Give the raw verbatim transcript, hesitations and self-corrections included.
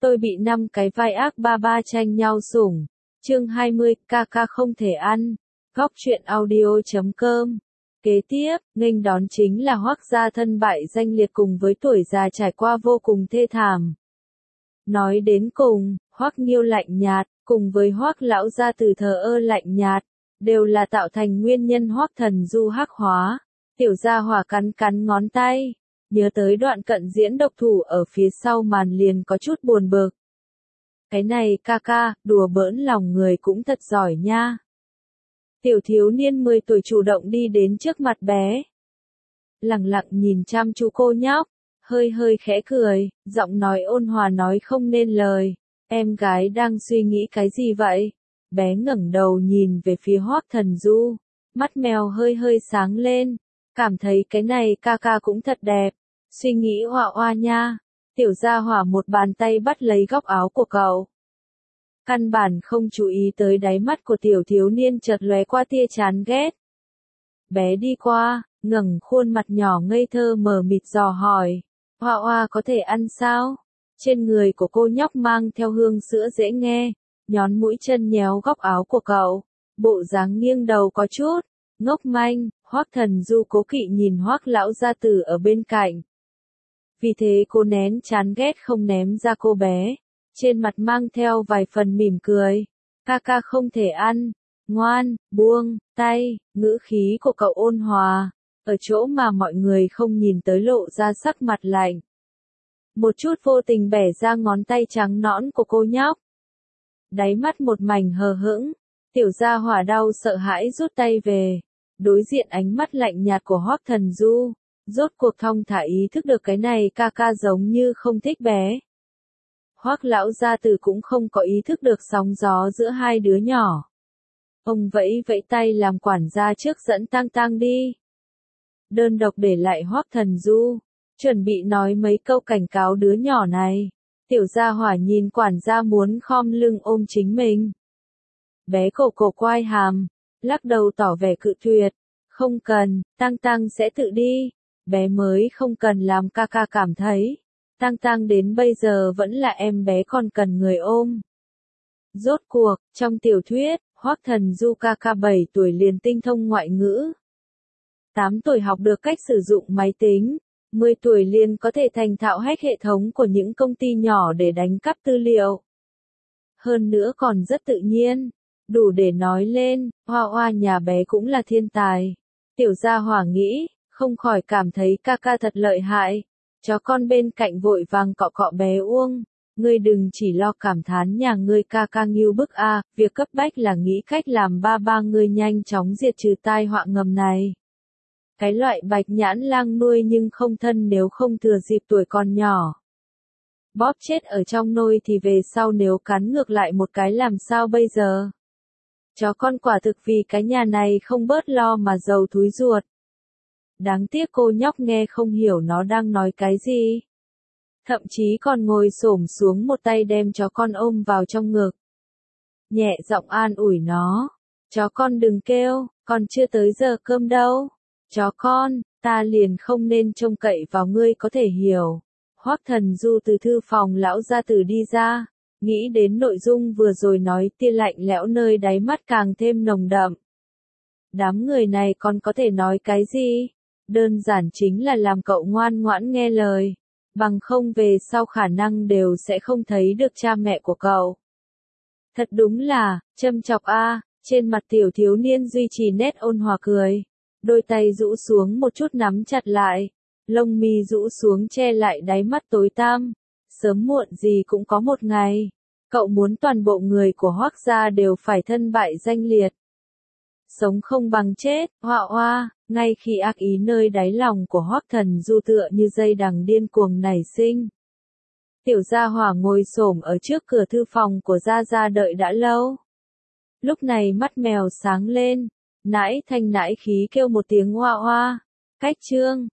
Tôi bị năm cái vai ác ba ba tranh nhau sủng. Chương hai mươi, ca ca không thể ăn. Góc truyện audio chấm com. Kế tiếp, nghênh đón chính là Hoắc gia thân bại danh liệt cùng với tuổi già trải qua vô cùng thê thảm. Nói đến cùng, Hoắc Nghiêu lạnh nhạt, cùng với Hoắc lão gia từ thờ ơ lạnh nhạt, đều là tạo thành nguyên nhân Hoắc Thần Du hắc hóa. Tiểu gia hỏa cắn cắn ngón tay, nhớ tới đoạn cận diễn độc thủ ở phía sau màn liền có chút buồn bực. Cái này ca ca, đùa bỡn lòng người cũng thật giỏi nha. Tiểu thiếu niên mười tuổi chủ động đi đến trước mặt bé. Lặng lặng nhìn chăm chú cô nhóc, hơi hơi khẽ cười, giọng nói ôn hòa nói không nên lời. Em gái đang suy nghĩ cái gì vậy? Bé ngẩng đầu nhìn về phía Hoắc Thần Du, mắt mèo hơi hơi sáng lên, cảm thấy cái này ca ca cũng thật đẹp. Suy nghĩ oa oa nha. Tiểu gia hỏa một bàn tay bắt lấy góc áo của cậu. Căn bản không chú ý tới đáy mắt của tiểu thiếu niên chợt lóe qua tia chán ghét. Bé đi qua, ngẩng khuôn mặt nhỏ ngây thơ mờ mịt dò hỏi. Oa oa có thể ăn sao? Trên người của cô nhóc mang theo hương sữa dễ nghe, nhón mũi chân nhéo góc áo của cậu, bộ dáng nghiêng đầu có chút ngốc manh. Hoắc Thần Du cố kỵ nhìn Hoắc lão gia tử ở bên cạnh. Vì thế cô nén chán ghét không ném ra cô bé, trên mặt mang theo vài phần mỉm cười. Ca ca không thể ăn, ngoan, buông tay. Ngữ khí của cậu ôn hòa, ở chỗ mà mọi người không nhìn tới lộ ra sắc mặt lạnh. Một chút vô tình bẻ ra ngón tay trắng nõn của cô nhóc. Đáy mắt một mảnh hờ hững, tiểu gia hỏa đau sợ hãi rút tay về, đối diện ánh mắt lạnh nhạt của Hoắc Thần Du. Rốt cuộc thong thả ý thức được cái này ca ca giống như không thích bé. Hoắc lão gia tử cũng không có ý thức được sóng gió giữa hai đứa nhỏ. Ông vẫy vẫy tay làm quản gia trước dẫn Tang Tang đi. Đơn độc để lại Hoắc Thần Du, chuẩn bị nói mấy câu cảnh cáo đứa nhỏ này. Tiểu gia hỏa nhìn quản gia muốn khom lưng ôm chính mình. Bé cổ cổ quai hàm, lắc đầu tỏ vẻ cự tuyệt. Không cần, Tang Tang sẽ tự đi. Bé mới không cần làm ca ca cảm thấy. Tang Tang đến bây giờ vẫn là em bé còn cần người ôm. Rốt cuộc, trong tiểu thuyết, Hoắc Thần Du ca ca bảy tuổi liền tinh thông ngoại ngữ. tám tuổi học được cách sử dụng máy tính. mười tuổi liền có thể thành thạo hack hệ thống của những công ty nhỏ để đánh cắp tư liệu. Hơn nữa còn rất tự nhiên, đủ để nói lên, Hoa Hoa nhà bé cũng là thiên tài. Tiểu gia hỏa nghĩ, không khỏi cảm thấy ca ca thật lợi hại. Chó con bên cạnh vội vàng cọ cọ bé Uông. Ngươi đừng chỉ lo cảm thán nhà ngươi ca ca nghiêu bức a, việc cấp bách là nghĩ cách làm ba ba ngươi nhanh chóng diệt trừ tai họa ngầm này. Cái loại bạch nhãn lang nuôi nhưng không thân nếu không thừa dịp tuổi còn nhỏ. Bóp chết ở trong nôi thì về sau nếu cắn ngược lại một cái làm sao bây giờ? Chó con quả thực vì cái nhà này không bớt lo mà giàu thúi ruột. Đáng tiếc cô nhóc nghe không hiểu nó đang nói cái gì. Thậm chí còn ngồi xổm xuống một tay đem chó con ôm vào trong ngực. Nhẹ giọng an ủi nó. Chó con đừng kêu, còn chưa tới giờ cơm đâu. Chó con, ta liền không nên trông cậy vào ngươi có thể hiểu. Hoắc Thần Du từ thư phòng lão gia tử đi ra, nghĩ đến nội dung vừa rồi nói tia lạnh lẽo nơi đáy mắt càng thêm nồng đậm. Đám người này còn có thể nói cái gì? Đơn giản chính là làm cậu ngoan ngoãn nghe lời, bằng không về sau khả năng đều sẽ không thấy được cha mẹ của cậu. Thật đúng là, châm chọc a. Trên mặt tiểu thiếu niên duy trì nét ôn hòa cười, đôi tay rũ xuống một chút nắm chặt lại, lông mi rũ xuống che lại đáy mắt tối tăm. Sớm muộn gì cũng có một ngày, cậu muốn toàn bộ người của Hoắc gia đều phải thân bại danh liệt. Sống không bằng chết, Hoa Hoa. Ngay khi ác ý nơi đáy lòng của Hoắc Thần Du tựa như dây đằng điên cuồng nảy sinh. Tiểu gia hỏa ngồi xổm ở trước cửa thư phòng của Gia Gia đợi đã lâu. Lúc này mắt mèo sáng lên, nãi thanh nãi khí kêu một tiếng Hoa Hoa. Cách chương,